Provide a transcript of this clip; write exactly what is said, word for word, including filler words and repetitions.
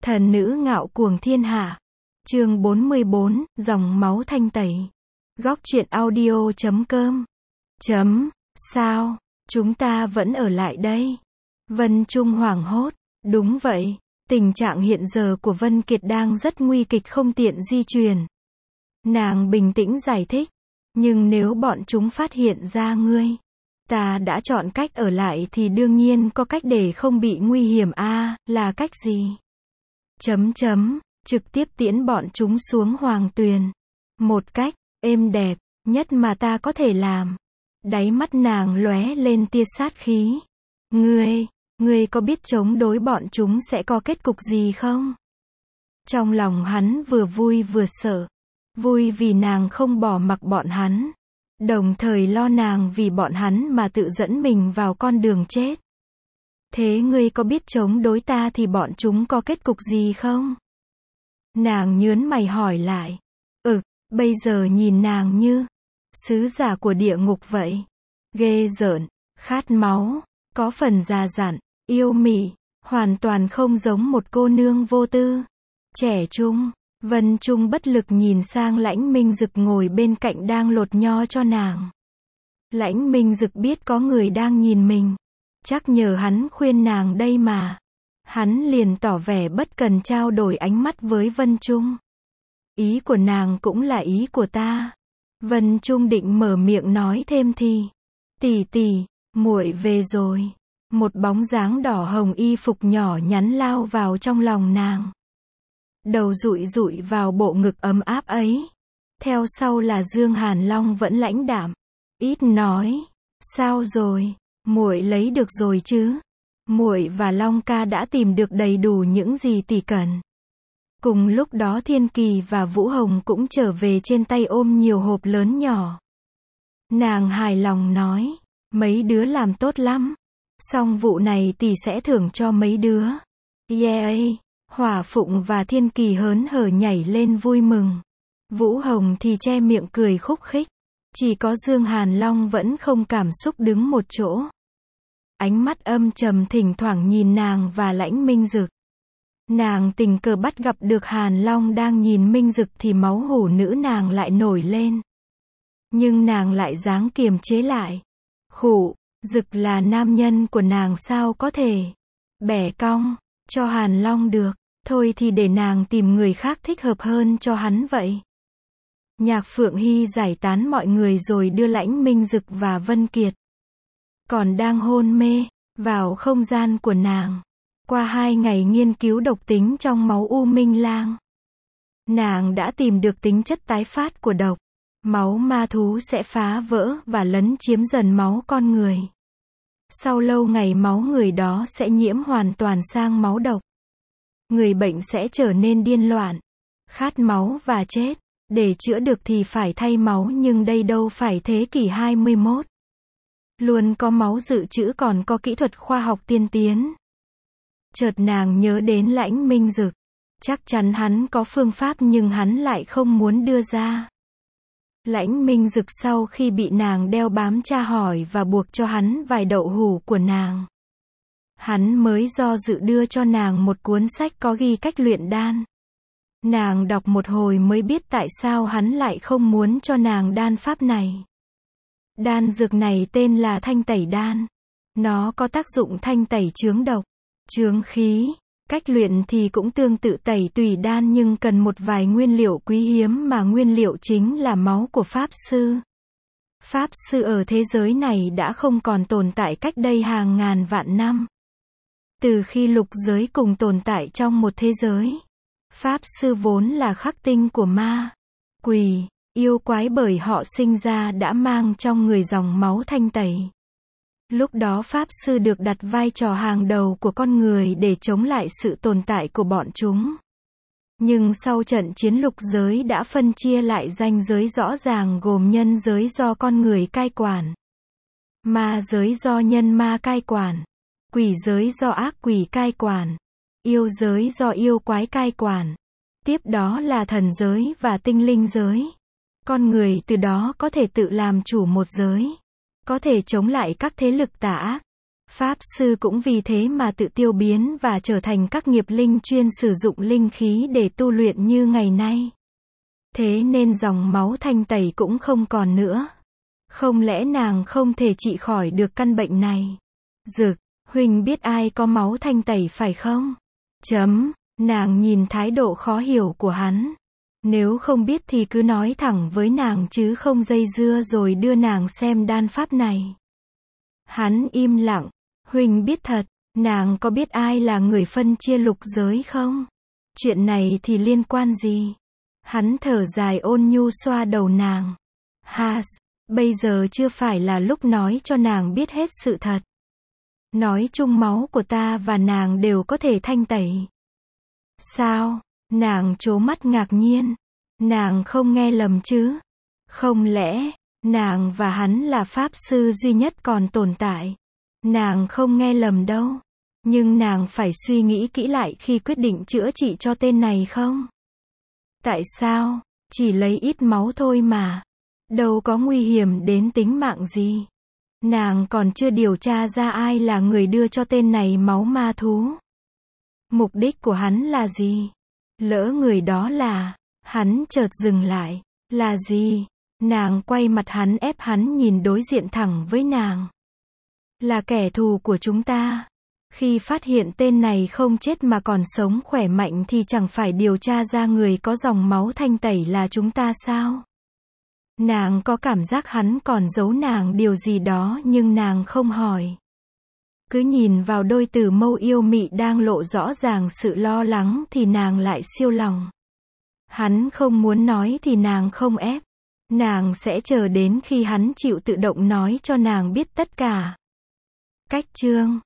Thần nữ ngạo cuồng thiên hạ. Chương bốn mươi bốn, dòng máu thanh tẩy. Góc truyện audio chấm com. Chấm, sao, chúng ta vẫn ở lại đây? Vân Trung hoảng hốt. Đúng vậy, tình trạng hiện giờ của Vân Kiệt đang rất nguy kịch, không tiện di chuyển. Nàng bình tĩnh giải thích. Nhưng nếu bọn chúng phát hiện ra ngươi, ta đã chọn cách ở lại thì đương nhiên có cách để không bị nguy hiểm a, à, là cách gì? Chấm chấm, trực tiếp tiễn bọn chúng xuống hoàng tuyền. Một cách êm đẹp nhất mà ta có thể làm. Đáy mắt nàng lóe lên tia sát khí. Ngươi, ngươi có biết chống đối bọn chúng sẽ có kết cục gì không? Trong lòng hắn vừa vui vừa sợ. Vui vì nàng không bỏ mặc bọn hắn. Đồng thời lo nàng vì bọn hắn mà tự dẫn mình vào con đường chết. Thế ngươi có biết chống đối ta thì bọn chúng có kết cục gì không? Nàng nhớn mày hỏi lại. Ừ, bây giờ nhìn nàng như sứ giả của địa ngục vậy. Ghê rợn, khát máu, có phần già dặn, yêu mị, hoàn toàn không giống một cô nương vô tư. Trẻ trung. Vân Trung bất lực nhìn sang Lãnh Minh Dực ngồi bên cạnh đang lột nho cho nàng. Lãnh Minh Dực biết có người đang nhìn mình. Chắc nhờ hắn khuyên nàng đây mà. Hắn liền tỏ vẻ bất cần trao đổi ánh mắt với Vân Trung. Ý của nàng cũng là ý của ta. Vân Trung định mở miệng nói thêm thì. Tỷ tỷ, muội về rồi. Một bóng dáng đỏ hồng y phục nhỏ nhắn lao vào trong lòng nàng. Đầu dụi dụi vào bộ ngực ấm áp ấy. Theo sau là Dương Hàn Long vẫn lãnh đạm. Ít nói. Sao rồi? Muội lấy được rồi chứ? Muội và Long ca đã tìm được đầy đủ những gì tỷ cần. Cùng lúc đó Thiên Kỳ và Vũ Hồng cũng trở về trên tay ôm nhiều hộp lớn nhỏ. Nàng hài lòng nói. Mấy đứa làm tốt lắm. Xong vụ này tỷ sẽ thưởng cho mấy đứa. Yeah! Hỏa Phụng và Thiên Kỳ hớn hở nhảy lên vui mừng. Vũ Hồng thì che miệng cười khúc khích. Chỉ có Dương Hàn Long vẫn không cảm xúc đứng một chỗ. Ánh mắt âm trầm thỉnh thoảng nhìn nàng và Lãnh Minh Dực. Nàng tình cờ bắt gặp được Hàn Long đang nhìn Minh Dực thì máu hổ nữ nàng lại nổi lên. Nhưng nàng lại dáng kiềm chế lại. Khụ, Dực là nam nhân của nàng sao có thể bẻ cong cho Hàn Long được. Thôi thì để nàng tìm người khác thích hợp hơn cho hắn vậy. Nhạc Phượng Hy giải tán mọi người rồi đưa Lãnh Minh Dực và Vân Kiệt. Còn đang hôn mê, vào không gian của nàng. Qua hai ngày nghiên cứu độc tính trong máu U Minh Lang. Nàng đã tìm được tính chất tái phát của độc. Máu ma thú sẽ phá vỡ và lấn chiếm dần máu con người. Sau lâu ngày máu người đó sẽ nhiễm hoàn toàn sang máu độc. Người bệnh sẽ trở nên điên loạn, khát máu và chết. Để chữa được thì phải thay máu nhưng đây đâu phải thế kỷ hai mươi mốt. Luôn có máu dự trữ còn có kỹ thuật khoa học tiên tiến. Chợt nàng nhớ đến Lãnh Minh Dực. Chắc chắn hắn có phương pháp nhưng hắn lại không muốn đưa ra. Lãnh Minh Dực sau khi bị nàng đeo bám tra hỏi và buộc cho hắn vài đậu hũ của nàng. Hắn mới do dự đưa cho nàng một cuốn sách có ghi cách luyện đan. Nàng đọc một hồi mới biết tại sao hắn lại không muốn cho nàng đan pháp này. Đan dược này tên là thanh tẩy đan. Nó có tác dụng thanh tẩy chướng độc, chướng khí. Cách luyện thì cũng tương tự tẩy tùy đan nhưng cần một vài nguyên liệu quý hiếm mà nguyên liệu chính là máu của Pháp Sư. Pháp Sư ở thế giới này đã không còn tồn tại cách đây hàng ngàn vạn năm. Từ khi lục giới cùng tồn tại trong một thế giới, Pháp Sư vốn là khắc tinh của ma, quỷ, yêu quái bởi họ sinh ra đã mang trong người dòng máu thanh tẩy. Lúc đó Pháp Sư được đặt vai trò hàng đầu của con người để chống lại sự tồn tại của bọn chúng. Nhưng sau trận chiến lục giới đã phân chia lại ranh giới rõ ràng gồm nhân giới do con người cai quản, ma giới do nhân ma cai quản, quỷ giới do ác quỷ cai quản, yêu giới do yêu quái cai quản. Tiếp đó là thần giới và tinh linh giới. Con người từ đó có thể tự làm chủ một giới. Có thể chống lại các thế lực tà ác. Pháp sư cũng vì thế mà tự tiêu biến và trở thành các nghiệp linh chuyên sử dụng linh khí để tu luyện như ngày nay. Thế nên dòng máu thanh tẩy cũng không còn nữa. Không lẽ nàng không thể trị khỏi được căn bệnh này? Dực, huynh biết ai có máu thanh tẩy phải không? Chấm, nàng nhìn thái độ khó hiểu của hắn. Nếu không biết thì cứ nói thẳng với nàng chứ không dây dưa rồi đưa nàng xem đan pháp này. Hắn im lặng, huynh biết thật, nàng có biết ai là người phân chia lục giới không? Chuyện này thì liên quan gì? Hắn thở dài ôn nhu xoa đầu nàng. Has, bây giờ chưa phải là lúc nói cho nàng biết hết sự thật. Nói chung máu của ta và nàng đều có thể thanh tẩy. Sao? Nàng trố mắt ngạc nhiên. Nàng không nghe lầm chứ? Không lẽ, nàng và hắn là pháp sư duy nhất còn tồn tại? Nàng không nghe lầm đâu. Nhưng nàng phải suy nghĩ kỹ lại khi quyết định chữa trị cho tên này không? Tại sao? Chỉ lấy ít máu thôi mà. Đâu có nguy hiểm đến tính mạng gì. Nàng còn chưa điều tra ra ai là người đưa cho tên này máu ma thú. Mục đích của hắn là gì? Lỡ người đó là... Hắn chợt dừng lại. Là gì? Nàng quay mặt hắn ép hắn nhìn đối diện thẳng với nàng. Là kẻ thù của chúng ta. Khi phát hiện tên này không chết mà còn sống khỏe mạnh thì chẳng phải điều tra ra người có dòng máu thanh tẩy là chúng ta sao? Nàng có cảm giác hắn còn giấu nàng điều gì đó nhưng nàng không hỏi. Cứ nhìn vào đôi tử mâu yêu mị đang lộ rõ ràng sự lo lắng thì nàng lại siêu lòng. Hắn không muốn nói thì nàng không ép. Nàng sẽ chờ đến khi hắn chịu tự động nói cho nàng biết tất cả. Cách chương